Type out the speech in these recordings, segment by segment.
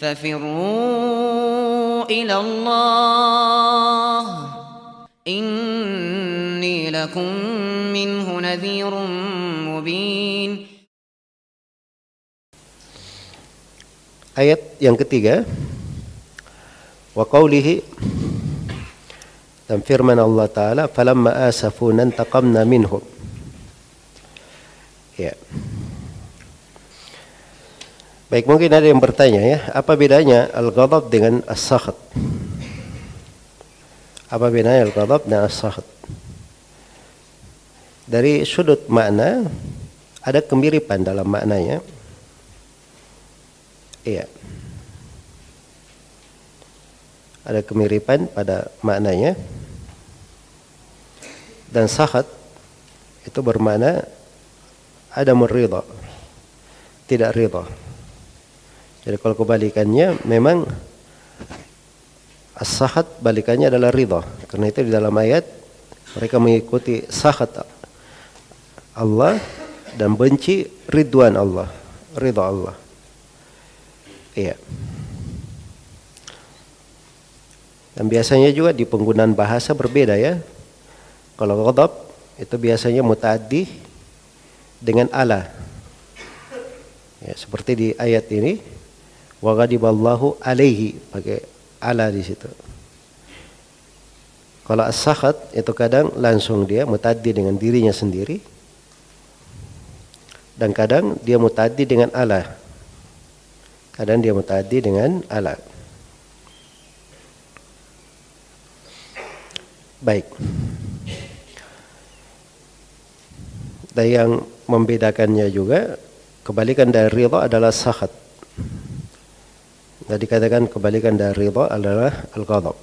ففروا إلى الله إني لكم منه نذير مبين. Ayat yang ketiga, wa qawlihi, dan firman Allah Ta'ala, falamma asafuna intaqamna minhum. Ya. Baik, mungkin ada yang bertanya ya, apa bedanya al-ghadab dengan as-sakhat? Apa bedanya al-ghadab dan as-sakhat? Dari sudut makna ada kemiripan dalam maknanya. Iya. Ada kemiripan pada maknanya. Dan sakhat itu bermakna adamur ridha, tidak ridha. Jadi kalau kebalikannya memang as-sakhat balikannya adalah ridha. Karena itu di dalam ayat mereka mengikuti sakhat Allah dan benci ridwan Allah, ridha Allah. Iya. Dan biasanya juga di penggunaan bahasa berbeda ya. Kalau ghadab itu biasanya mutaaddi dengan ala. Ya, seperti di ayat ini, wa ghadiballahu alaihi, pakai ala di situ. Kalau as-sakhat itu kadang langsung dia mutaaddi dengan dirinya sendiri, dan kadang dia mutaaddi dengan ala. Kadang dia mutaaddi dengan ala. Baik. Dan yang membedakannya juga, kebalikan dari ridha adalah sakhat. Dan dikatakan kebalikan dari ridha adalah al-ghadab.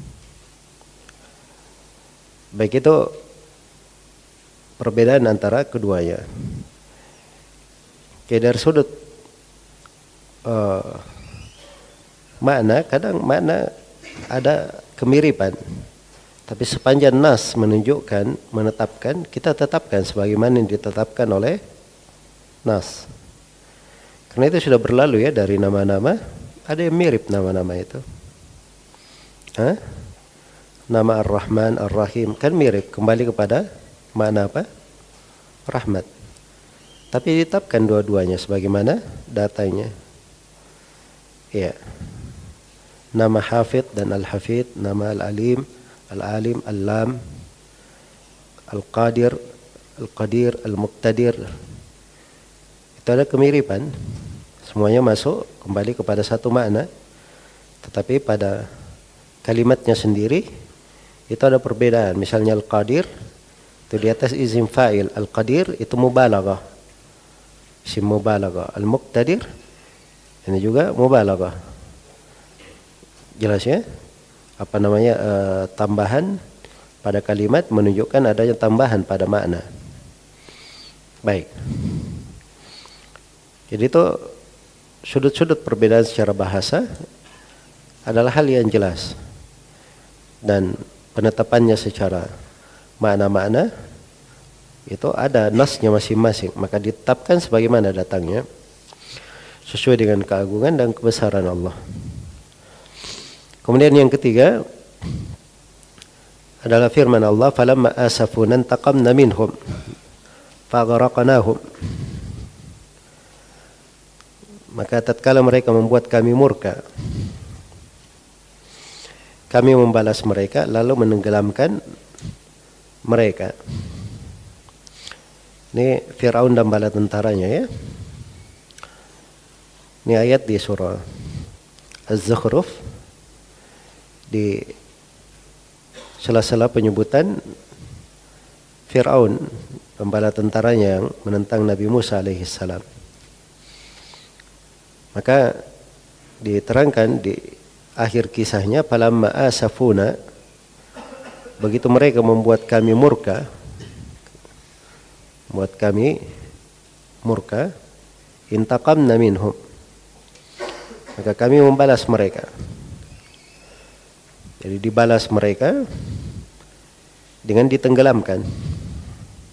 Baik, itu perbedaan antara keduanya. Oke, dari sudut makna, kadang makna ada kemiripan, tapi sepanjang nas menunjukkan, menetapkan, kita tetapkan sebagaimana yang ditetapkan oleh nas. Karena itu sudah berlalu ya, dari nama-nama ada yang mirip nama-nama itu. Nama Ar-Rahman, Ar-Rahim kan mirip, kembali kepada makna apa? Rahmat. Tapi ditetapkan dua-duanya sebagaimana datanya. Ya. Nama Hafidh dan Al-Hafidh, nama Al-Alim, Al-Alim, Al-Lam, Al-Qadir, Al-Qadir, Al-Muqtadir. Itu ada kemiripan. Semuanya masuk kembali kepada satu makna. Tetapi pada kalimatnya sendiri itu ada perbedaan. Misalnya Al-Qadir itu di atas isim fa'il. Al-Qadir itu mubalaghah, isim mubalaghah. Al-Muqtadir ini juga mubalaghah. Jelas ya? Apa namanya, tambahan pada kalimat menunjukkan adanya tambahan pada makna. Baik. Jadi itu sudut-sudut perbedaan secara bahasa adalah hal yang jelas. Dan penetapannya secara makna-makna itu ada nasnya masing-masing, maka ditetapkan sebagaimana datangnya sesuai dengan keagungan dan kebesaran Allah. Kemudian yang ketiga adalah firman Allah, falamma asafuna intaqamna minhum faghraqnahum. Maka tatkala mereka membuat kami murka, kami membalas mereka lalu menenggelamkan mereka. Ini Fir'aun dan bala tentaranya ya. Ini ayat di surah Az-Zukhruf, di sela-sela penyebutan Fir'aun dan bala tentaranya yang menentang Nabi Musa alaihissalam. Maka diterangkan di akhir kisahnya, falamma asafuna, begitu mereka membuat kami murka, membuat kami murka, intaqamna minhum, maka kami membalas mereka. Jadi dibalas mereka dengan ditenggelamkan.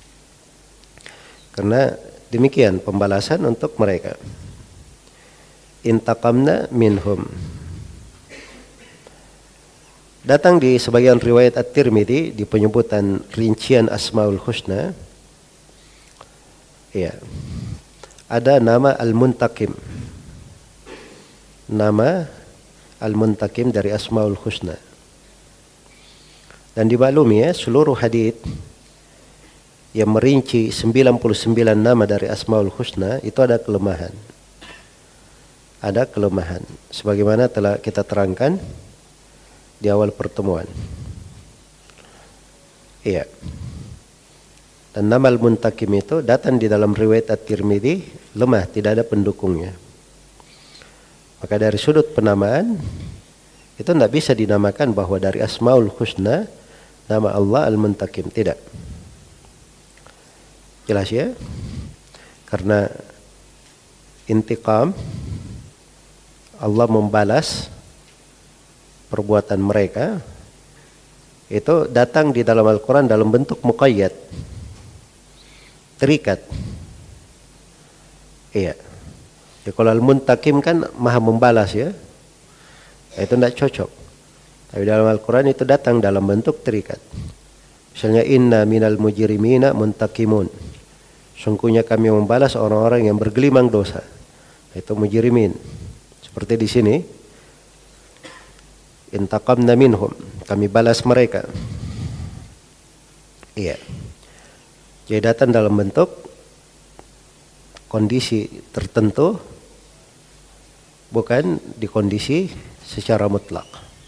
Karena demikian pembalasan untuk mereka. intaqamna minhum. Datang di sebagian riwayat At-Tirmidzi di penyebutan rincian Asmaul Husna, ya, ada nama Al-Muntaqim. Nama Al-Muntaqim dari Asmaul Husna. Dan dimaklumi ya, seluruh hadits yang merinci 99 nama dari Asmaul Husna itu ada kelemahan. Ada kelemahan. Sebagaimana telah kita terangkan di awal pertemuan. Iya. Dan nama Al-Muntaqim itu datang di dalam riwayat At-Tirmidzi lemah, tidak ada pendukungnya. Maka dari sudut penamaan itu tidak bisa dinamakan bahwa dari Asmaul Husna nama Allah Al-Muntaqim, tidak. Jelas ya? Karena intiqam, Allah membalas perbuatan mereka, itu datang di dalam Al-Quran dalam bentuk muqayyad, terikat. Iya. Ya, kalau Al-Muntaqim kan maha membalas ya, itu tidak cocok. Tapi dalam Al-Quran itu datang dalam bentuk terikat. Misalnya inna minal mujrimina muntaqimun. Sungguhnya kami membalas orang-orang yang bergelimang dosa. Itu mujrimin. Seperti di sini. Intaqamna minhum. Kami balas mereka. Iya. Jadi datang dalam bentuk kondisi tertentu, bukan di kondisi secara mutlak.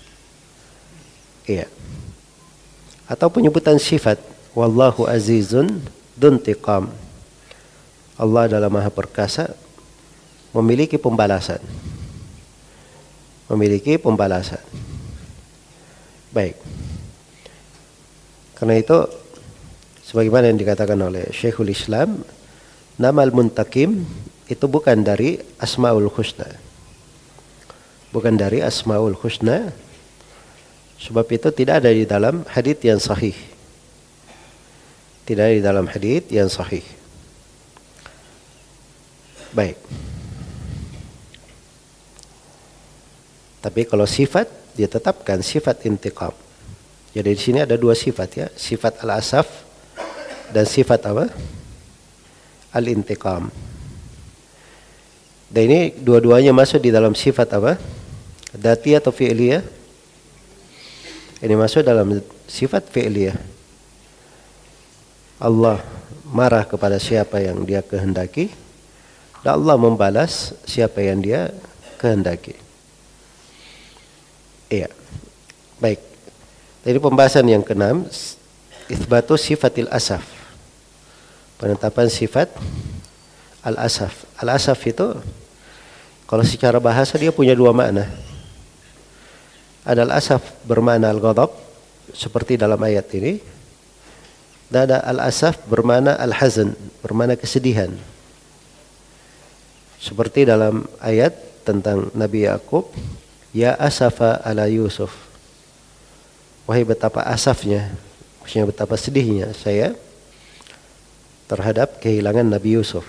Iya. Atau penyebutan sifat, wallahu azizun duntiqam. Allah adalah maha perkasa, memiliki pembalasan. Memiliki pembalasan. Baik. Karena itu sebagaimana yang dikatakan oleh Syekhul Islam, nama Al-Muntaqim itu bukan dari Asmaul Husna. Bukan dari Asmaul Husna. Sebab itu tidak ada di dalam hadits yang sahih. Tidak ada di dalam hadits yang sahih. Baik. Tapi kalau sifat, dia tetapkan sifat intiqam. Jadi di sini ada dua sifat ya, sifat al-asaf dan sifat apa? Al-intiqam. Dan ini dua-duanya masuk di dalam sifat apa? Dzatiyah atau fi'liyah? Ini masuk dalam sifat fi'liyah. Allah marah kepada siapa yang dia kehendaki, dan Allah membalas siapa yang dia kehendaki. Iya. Baik. Jadi pembahasan yang keenam, itsbatu sifatil asaf. Penetapan sifat al-asaf. Al-asaf itu kalau secara bahasa dia punya dua makna. Ada al-asaf bermakna al-ghadab seperti dalam ayat ini. Dan ada al-asaf bermakna al-hazan, bermakna kesedihan. Seperti dalam ayat tentang Nabi Yakub, ya asafa ala Yusuf. Wahai betapa asafnya, maksudnya betapa sedihnya saya terhadap kehilangan Nabi Yusuf.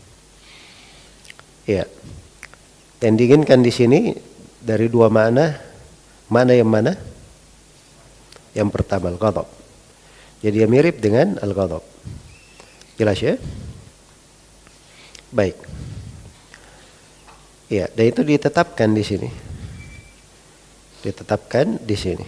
Ya. Yang diinginkan di sini dari dua makna, mana yang mana? Yang pertama al-ghadab. Jadi dia mirip dengan al-ghadab. Jelas ya? Baik. Ya, dan itu ditetapkan di sini. Ditetapkan di sini.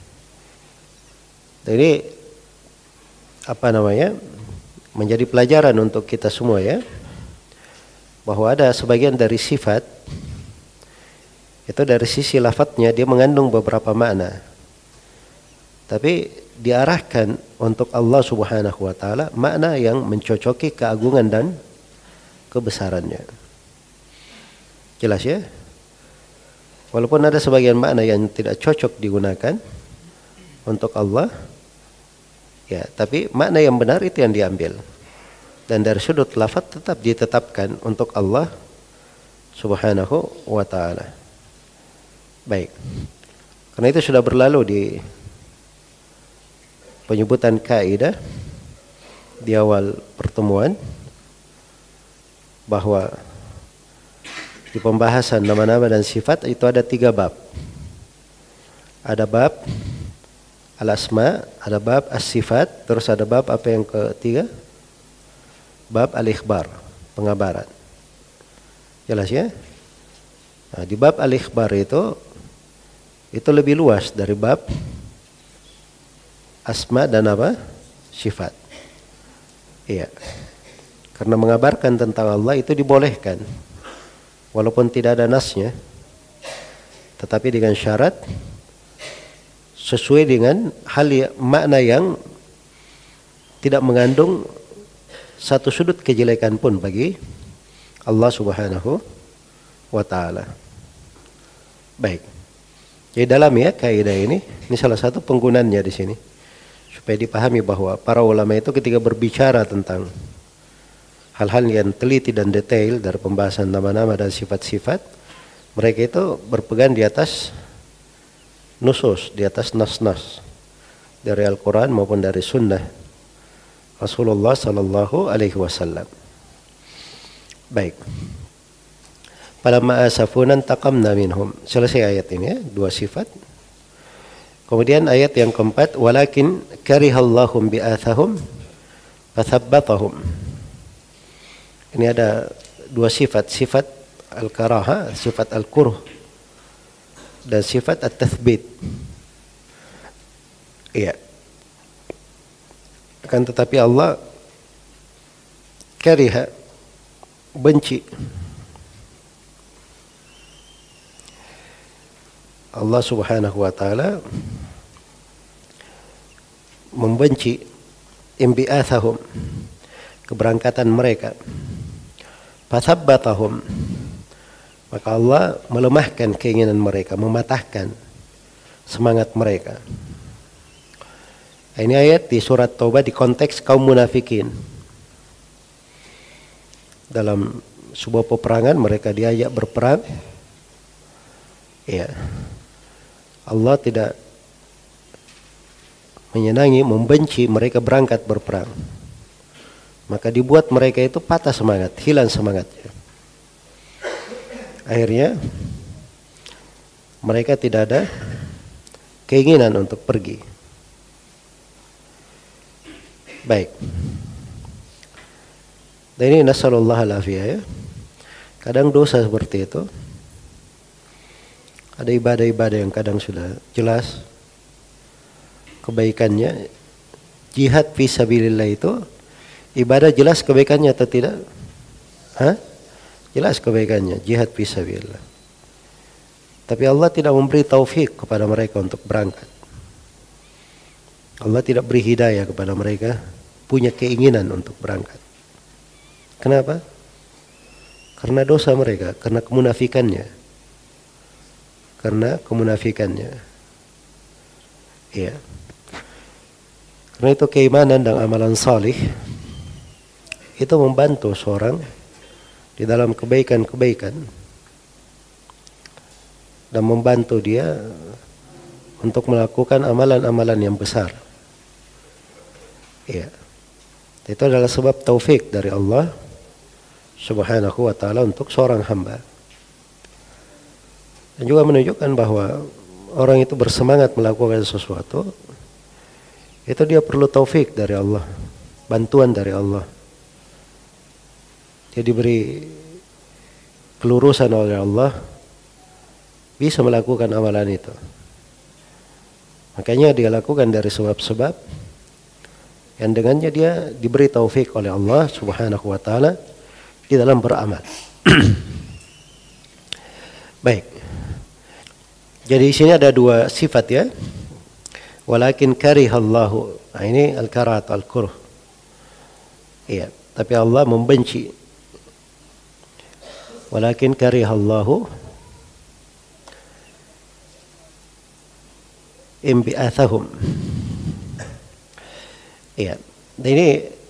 Jadi apa namanya? Menjadi pelajaran untuk kita semua ya. Bahwa ada sebagian dari sifat itu dari sisi lafadznya dia mengandung beberapa makna. Tapi diarahkan untuk Allah Subhanahu wa taala makna yang mencocoki keagungan dan kebesarannya. Jelas ya? Walaupun ada sebagian makna yang tidak cocok digunakan untuk Allah, ya, tapi makna yang benar itu yang diambil. Dan dari sudut lafaz tetap ditetapkan untuk Allah Subhanahu wa taala. Baik. Karena itu sudah berlalu di penyebutan kaidah di awal pertemuan bahwa di pembahasan nama-nama dan sifat itu ada 3 bab. Ada bab al-asma, ada bab as-sifat, terus ada bab apa yang ketiga? Bab al-ikhbar, pengabaran. Jelas ya? Nah, di bab al-ikhbar itu lebih luas dari bab asma dan apa? Sifat. Iya. Karena mengabarkan tentang Allah itu dibolehkan. Walaupun tidak ada nasnya. Tetapi dengan syarat sesuai dengan makna yang tidak mengandung satu sudut kejelekan pun bagi Allah Subhanahu wa taala. Baik. Jadi dalam ya kaidah ini salah satu penggunaannya di sini supaya dipahami bahwa para ulama itu ketika berbicara tentang hal-hal yang teliti dan detail dari pembahasan nama-nama dan sifat-sifat, mereka itu berpegang di atas nusus, di atas nas-nas dari Al-Quran maupun dari Sunnah Rasulullah Sallallahu Alaihi Wasallam. Baik. Falamma asafuna taqamna minhum. Selesai ayat ini ya, 2 sifat. Kemudian ayat yang keempat, walakin karihallahum bi'athahum fathabbatahum. Ini ada 2 sifat, sifat al-karaha, sifat al-kuruh, dan sifat at-tathbit. Iya. Akan tetapi Allah kariha, benci. Allah Subhanahu wa taala membenci imbi'athahum, keberangkatan mereka. Fathabbatahum, maka Allah melemahkan keinginan mereka, mematahkan semangat mereka. Ini ayat di surat Taubah di konteks kaum munafikin. Dalam sebuah peperangan mereka diajak berperang. Ya. Allah tidak menyenangi, membenci mereka berangkat berperang. Maka dibuat mereka itu patah semangat, hilang semangatnya. Akhirnya mereka tidak ada keinginan untuk pergi. Baik. Dan ini nasallallahu alaihi ya. Kadang dosa seperti itu. Ada ibadah-ibadah yang kadang sudah jelas kebaikannya. Jihad fi sabilillah itu ibadah jelas kebaikannya atau tidak? Jelas kebaikannya, jihad fi sabilillah. Tapi Allah tidak memberi taufik kepada mereka untuk berangkat. Allah tidak beri hidayah kepada mereka punya keinginan untuk berangkat. Kenapa? Karena dosa mereka, karena kemunafikannya. Iya. Karena itu keimanan dan amalan salih itu membantu seorang di dalam kebaikan-kebaikan dan membantu dia untuk melakukan amalan-amalan yang besar. Iya. Itu adalah sebab taufik dari Allah Subhanahu wa taala untuk seorang hamba. Dan juga menunjukkan bahwa orang itu bersemangat melakukan sesuatu, itu dia perlu taufik dari Allah, bantuan dari Allah. Dia diberi kelurusan oleh Allah, bisa melakukan amalan itu. Makanya dia lakukan dari sebab-sebab yang dengannya dia diberi taufik oleh Allah Subhanahu wa taala di dalam beramal. Baik. Jadi di sini ada 2 sifat ya. Walakin karihallahu. Nah, ini al-karahat al-kuruh. Iya, tapi Allah membenci. Walakin karihallahu imbi'athahum. Iya. Dan ini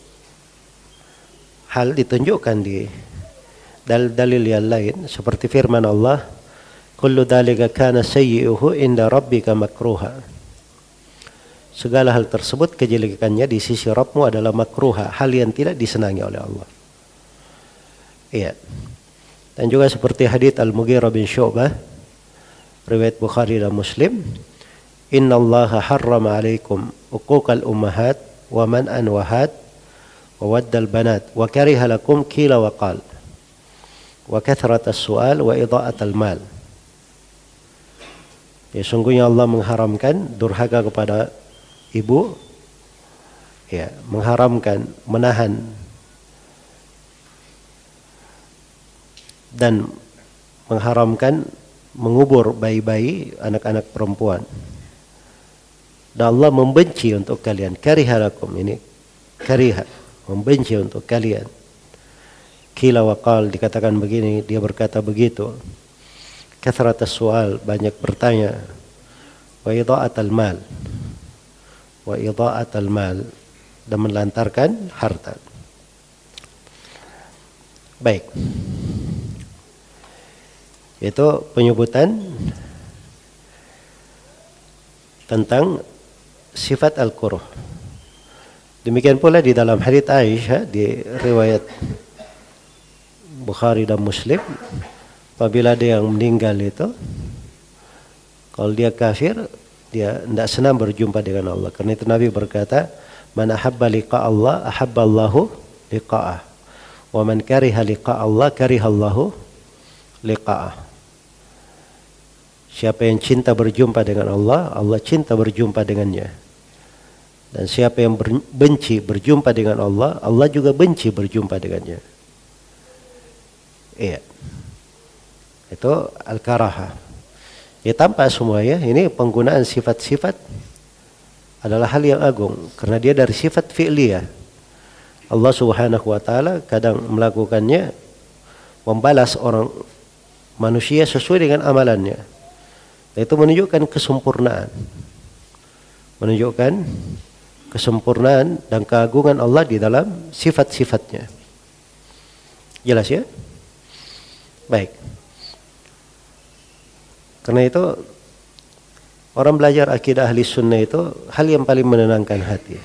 hal ditunjukkan di dalil-dalil yang lain seperti firman Allah, kullu dzalika kana sayyi'uhu inda rabbika makruha. Segala hal tersebut kejelekannya di sisi Rabbmu adalah makruha, hal yang tidak disenangi oleh Allah. Iya. Dan juga seperti hadits Al-Mughirah bin Syu'bah riwayat Bukhari dan Muslim, innallaha harrama alaikum uquqal ummahat wa man'an wahad wa waddal banat wa kariha lakum qila wa qal wa kathratas su'al wa idha'atal mal. Ya, sungguhnya Allah mengharamkan durhaka kepada ibu, ya, mengharamkan menahan dan mengharamkan mengubur bayi-bayi, anak-anak perempuan. Dan Allah membenci untuk kalian, karihalakum, ini kariha, membenci untuk kalian. Qila wa qal, dikatakan begini, dia berkata begitu. Kathratas su'al, banyak bertanya. Wa idha'atal mal, wa idha'atal mal, dan melantarkan harta. Baik, itu penyebutan tentang sifat al-kuruh. Demikian pula di dalam hadits Aisyah di riwayat Bukhari dan Muslim, apabila dia yang meninggal itu, kalau dia kafir, dia tidak senang berjumpa dengan Allah. Karena itu Nabi berkata, man ahabba liqa Allah ahabba Allahu liqa'ah, wa man kariha liqa Allah kariha Allahu liqa'ah. Siapa yang cinta berjumpa dengan Allah, Allah cinta berjumpa dengannya. Dan siapa yang benci berjumpa dengan Allah, Allah juga benci berjumpa dengannya. Iya. Itu al-karaha. Ya, tanpa semua, ya, ini penggunaan sifat-sifat adalah hal yang agung karena dia dari sifat fi'liyah. Allah Subhanahu wa taala kadang melakukannya, membalas orang manusia sesuai dengan amalannya. Itu menunjukkan kesempurnaan. Menunjukkan kesempurnaan dan keagungan Allah di dalam sifat-sifatnya. Jelas, ya? Baik. Karena itu orang belajar akidah ahli sunnah itu hal yang paling menenangkan hati.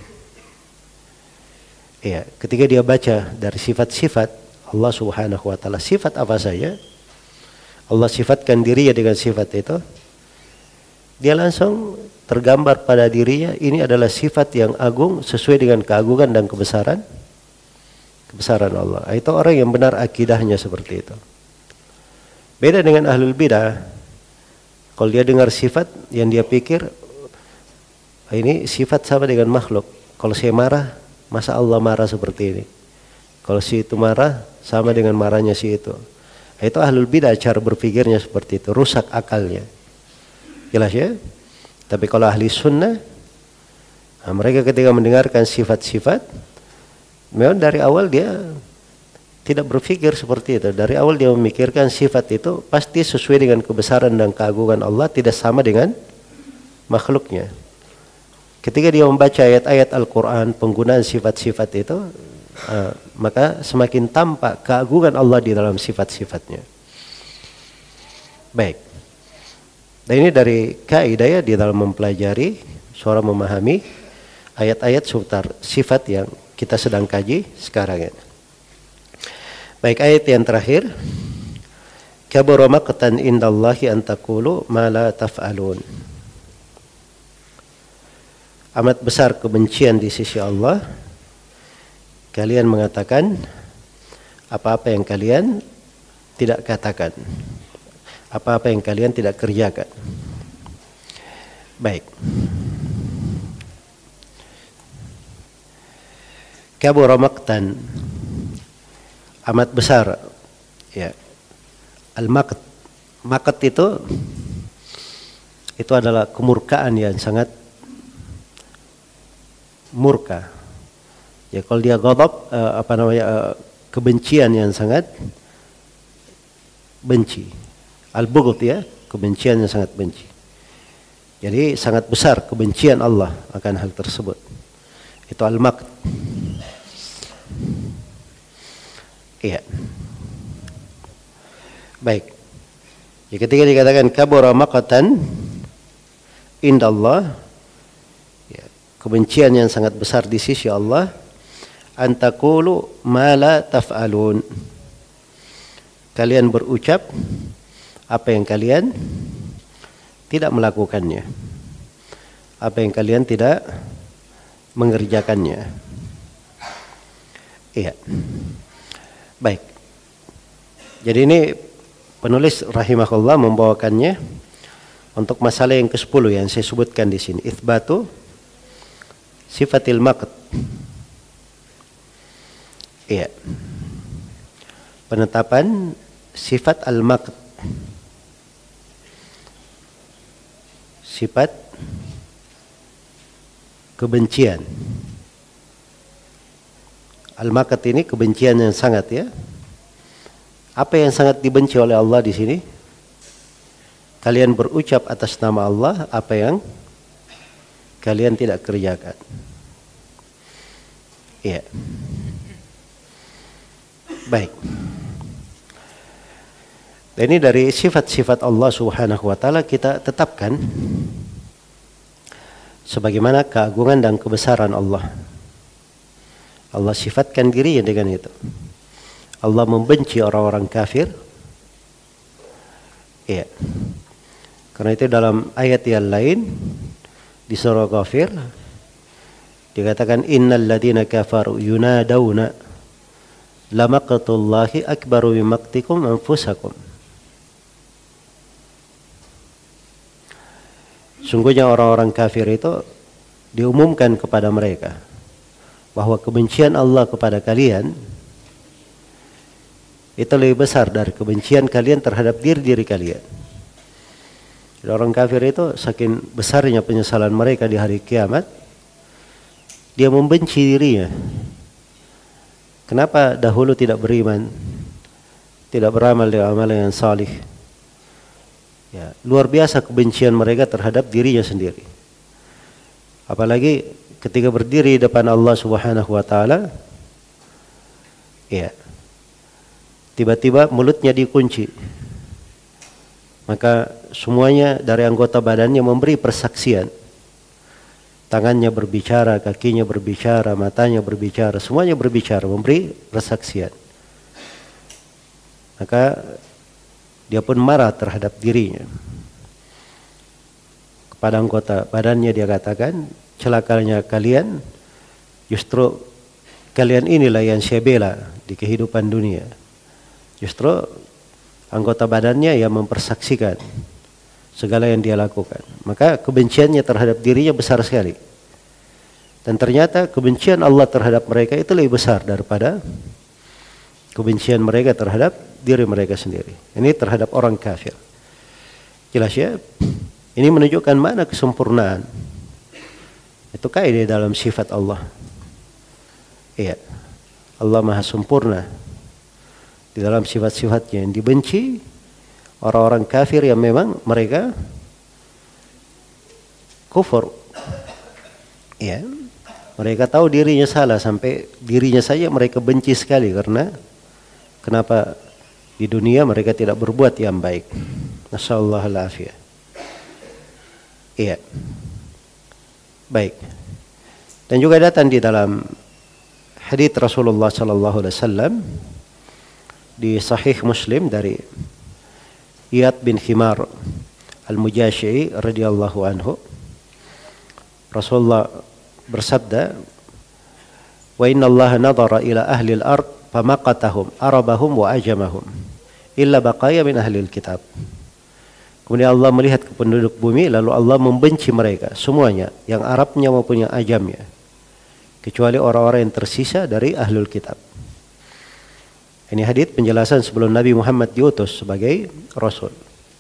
Ya, ketika dia baca dari sifat-sifat Allah Subhanahu wa taala, sifat apa saja Allah sifatkan dirinya dengan sifat itu, dia langsung tergambar pada dirinya ini adalah sifat yang agung sesuai dengan keagungan dan kebesaran Allah. Itu orang yang benar akidahnya seperti itu. Beda dengan ahlul bidah. Kalau dia dengar sifat yang dia pikir ini sifat sama dengan makhluk. Kalau saya marah, masa Allah marah seperti ini? Kalau si itu marah, sama dengan marahnya si itu. Itu ahlul bidah, cara berpikirnya seperti itu, rusak akalnya. Jelas, ya? Tapi kalau ahli sunnah, mereka ketika mendengarkan sifat-sifat, memang dari awal dia tidak berpikir seperti itu. Dari awal dia memikirkan sifat itu pasti sesuai dengan kebesaran dan keagungan Allah, tidak sama dengan makhluknya. Ketika dia membaca ayat-ayat Al-Quran, penggunaan sifat-sifat itu, maka semakin tampak keagungan Allah di dalam sifat-sifatnya. Baik. Dan ini dari kaidah, ya, di dalam mempelajari, seorang memahami ayat-ayat seputar sifat yang kita sedang kaji sekarang ini. Baik, ayat yang terakhir, kabura maqtan indallahi an taqulu ma la taf'alun. Amat besar kebencian di sisi Allah kalian mengatakan apa-apa yang kalian tidak katakan, apa-apa yang kalian tidak kerjakan. Baik. Kabura maqtan, amat besar, ya. Al-maqt, maqt itu adalah kemurkaan yang sangat murka. Ya, kalau dia ghadab, kebencian yang sangat benci. Al-bughd, ya, kebencian yang sangat benci. Jadi sangat besar kebencian Allah akan hal tersebut. Itu al-maqt. Iya. Baik. Ya, ketika dikatakan kabura maqtan indallah, ya, kebencian yang sangat besar di sisi Allah, antaqulu ma la taf'alun, kalian berucap apa yang kalian tidak melakukannya, apa yang kalian tidak mengerjakannya. Iya. Baik. Jadi ini penulis rahimahullah membawakannya untuk masalah yang ke-10 yang saya sebutkan di sini, itsbatu sifatil maqt. Iya. Penetapan sifat al-maqt. Sifat kebencian. Al-maqt ini kebencian yang sangat, ya. Apa yang sangat dibenci oleh Allah di sini? Kalian berucap atas nama Allah apa yang kalian tidak kerjakan. Iya. Baik. Dan ini dari sifat-sifat Allah Subhanahu wa taala kita tetapkan sebagaimana keagungan dan kebesaran Allah. Allah sifatkan dirinya dengan itu. Allah membenci orang-orang kafir. Iya. Karena itu dalam ayat yang lain di surah Ghafir dikatakan innal ladzina kafaru yunadawna lamaqtullahi akbaru min maqtikum anfusakum. Sungguhnya orang-orang kafir itu diumumkan kepada mereka bahwa kebencian Allah kepada kalian itu lebih besar dari kebencian kalian terhadap diri kalian. Jadi orang kafir itu saking besarnya penyesalan mereka di hari kiamat, dia membenci dirinya. Kenapa dahulu tidak beriman, tidak beramal dengan amalan yang salih? Ya, luar biasa kebencian mereka terhadap dirinya sendiri. Apalagi ketika berdiri di depan Allah Subhanahu wa taala, ya, tiba-tiba mulutnya dikunci. Maka semuanya dari anggota badannya memberi persaksian. Tangannya berbicara, kakinya berbicara, matanya berbicara, semuanya berbicara, memberi persaksian. Maka dia pun marah terhadap dirinya. Kepada anggota badannya dia katakan, celakanya kalian, justru kalian inilah yang saya bela di kehidupan dunia. Justru anggota badannya yang mempersaksikan segala yang dia lakukan. Maka kebenciannya terhadap dirinya besar sekali. Dan ternyata kebencian Allah terhadap mereka itu lebih besar daripada kebencian mereka terhadap diri mereka sendiri. Ini terhadap orang kafir. Jelas ya? Ini menunjukkan mana kesempurnaan. Itu kaidah dalam sifat Allah. Iya. Allah Maha sempurna di dalam sifat-sifatnya. Yang dibenci orang-orang kafir yang memang mereka kufur. Ya, mereka tahu dirinya salah, sampai dirinya saja mereka benci sekali karena kenapa di dunia mereka tidak berbuat yang baik. Nasallahu alaihi. Iya. Baik. Dan juga datang di dalam hadits Rasulullah sallallahu alaihi wasallam di Sahih Muslim dari Iyad bin Himar Al-Mujashi'i radhiyallahu anhu, Rasulullah bersabda, "Wa inna Allah nadhara ila ahli al-ard famaqatahum arabahum wa ajamahum illa baqaya min ahli al-kitab." Kemudian Allah melihat ke penduduk bumi, lalu Allah membenci mereka semuanya, yang Arabnya maupun yang ajamnya, kecuali orang-orang yang tersisa dari ahlul kitab. Ini hadits penjelasan sebelum Nabi Muhammad diutus sebagai Rasul.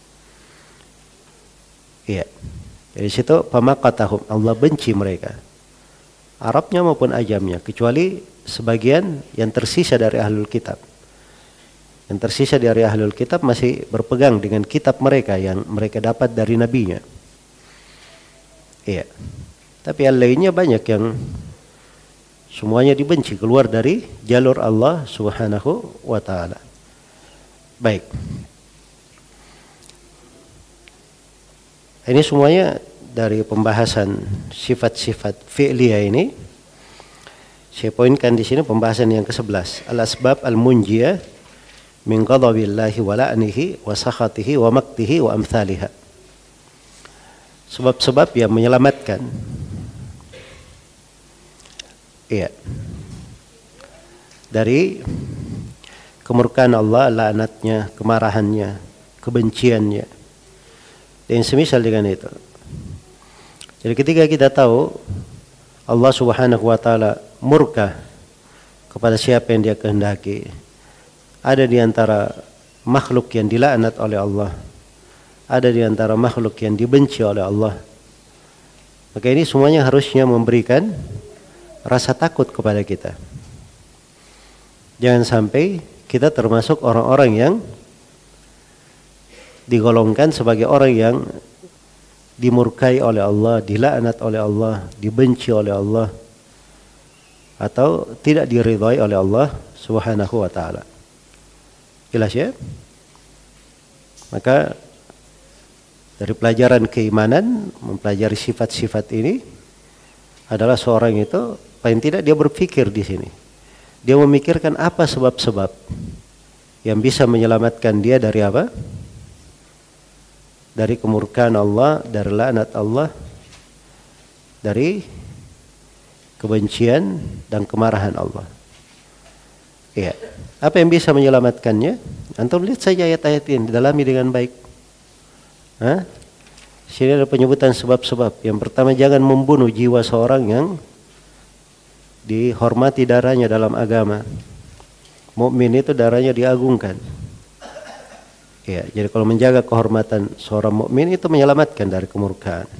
Iya. Dari situ pamaqatahum, Allah benci mereka, Arabnya maupun ajamnya, kecuali sebagian yang tersisa dari ahlul kitab. Yang tersisa dari ahlul kitab masih berpegang dengan kitab mereka yang mereka dapat dari nabinya. Iya. Tapi yang lainnya banyak yang semuanya dibenci, keluar dari jalur Allah Subhanahu wa taala. Baik. Ini semuanya dari pembahasan sifat-sifat fi'liyah ini. Saya poinkan di sini pembahasan yang ke-11, al-asbab al-munjiyah min ghadabillahi wa la'nihi wa sakhatihi wa maktihi wa amthaliha. Sebab-sebab yang menyelamatkan. Iya. Dari kemurkaan Allah, laknatnya, kemarahannya, kebenciannya, dan semisal dengan itu. Jadi ketika kita tahu Allah Subhanahu wa taala murka kepada siapa yang Dia kehendaki, ada di antara makhluk yang dilaknat oleh Allah, ada di antara makhluk yang dibenci oleh Allah, maka ini semuanya harusnya memberikan rasa takut kepada kita. Jangan sampai kita termasuk orang-orang yang digolongkan sebagai orang yang dimurkai oleh Allah, dilaknat oleh Allah, dibenci oleh Allah, atau tidak diridhai oleh Allah Subhanahu wa taala. Jelas ya? Maka dari pelajaran keimanan, mempelajari sifat-sifat ini adalah seorang itu paling tidak dia berpikir di sini. Dia memikirkan apa sebab-sebab yang bisa menyelamatkan dia dari apa? Dari kemurkaan Allah, dari laknat Allah, dari kebencian dan kemarahan Allah. Iya. Apa yang bisa menyelamatkannya? Antum lihat saja ayat-ayat ini, dalami dengan baik. Sini ada penyebutan sebab-sebab. Yang pertama, jangan membunuh jiwa seorang yang dihormati darahnya dalam agama. Mukmin itu darahnya diagungkan. Ya, jadi kalau menjaga kehormatan seorang mukmin itu menyelamatkan dari kemurkaan.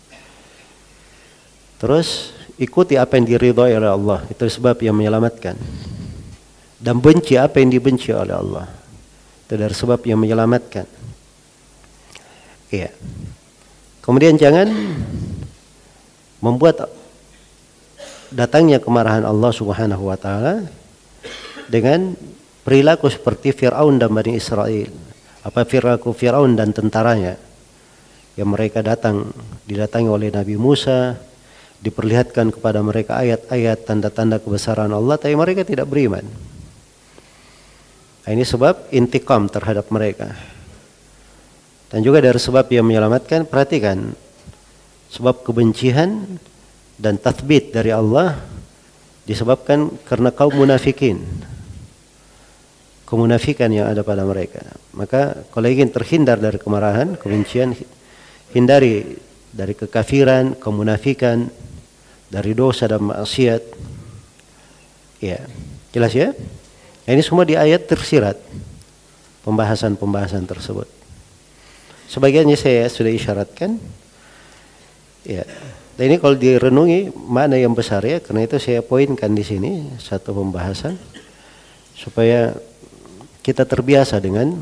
Terus ikuti apa yang diridhai oleh Allah, itu sebab yang menyelamatkan. Dan benci apa yang dibenci oleh Allah, itu dari sebab yang menyelamatkan. Iya. Kemudian jangan membuat datangnya kemarahan Allah Subhanahu wa taala dengan perilaku seperti Fir'aun dan Bani Israel. Apa perilaku Fir'aun dan tentaranya yang mereka didatangi oleh Nabi Musa, diperlihatkan kepada mereka ayat-ayat tanda-tanda kebesaran Allah, tapi mereka tidak beriman. Nah, ini sebab intikam terhadap mereka. Dan juga dari sebab yang menyelamatkan, perhatikan, sebab kebencian dan tathbit dari Allah disebabkan karena kaum munafikin, kemunafikan yang ada pada mereka. Maka kalau ingin terhindar dari kemarahan, kebencian, hindari dari kekafiran, kemunafikan, dari dosa dan maksiat. Ya, jelas ya? Ini semua di ayat tersirat pembahasan-pembahasan tersebut. Sebagiannya saya sudah isyaratkan. Ya. Dan ini kalau direnungi makna yang besar ya, karena itu saya poinkan di sini satu pembahasan supaya kita terbiasa dengan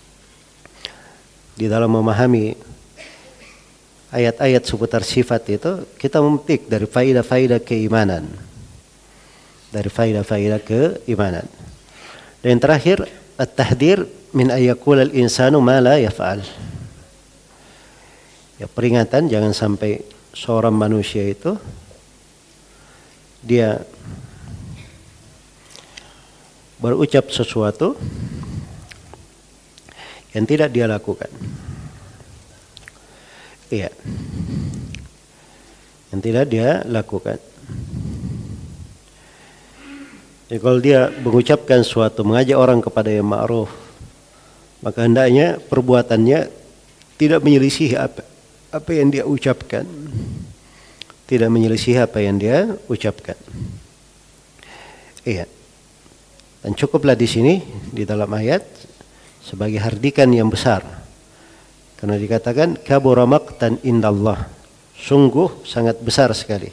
di dalam memahami ayat-ayat seputar sifat itu, kita memetik dari faidah-faidah keimanan. Dari faidah-faidah keimanan. Dan yang terakhir, at-tahdir min ayyakul al-insanu ma la yaf'al. Ya, peringatan jangan sampai seorang manusia itu dia berucap sesuatu yang tidak dia lakukan. Iya. Yang tidak dia lakukan. Jadi kalau dia mengucapkan sesuatu, mengajak orang kepada yang ma'ruf, maka hendaknya perbuatannya tidak menyelisih apa yang dia ucapkan. Tidak menyelisih apa yang dia ucapkan. Iya. Dan cukuplah di sini di dalam ayat sebagai hardikan yang besar. Karena dikatakan kabura maqtan indallah. Sungguh sangat besar sekali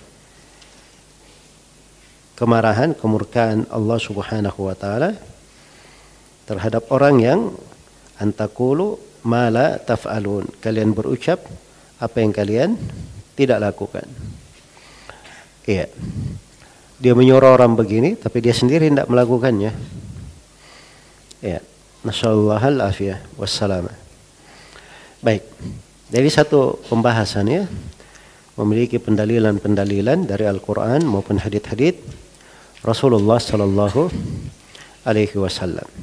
kemarahan, kemurkaan Allah Subhanahu wa taala terhadap orang yang antaqulu ma la taf'alun. Kalian berucap apa yang kalian tidak lakukan. Iya. Dia menyuruh orang begini tapi dia sendiri tidak melakukannya. Iya. Nasallallahu al-afiyah wassalamah. Baik. Dari satu pembahasan ya, memiliki pendalilan-pendalilan dari Al-Quran maupun hadits-hadits Rasulullah sallallahu alaihi wasallam.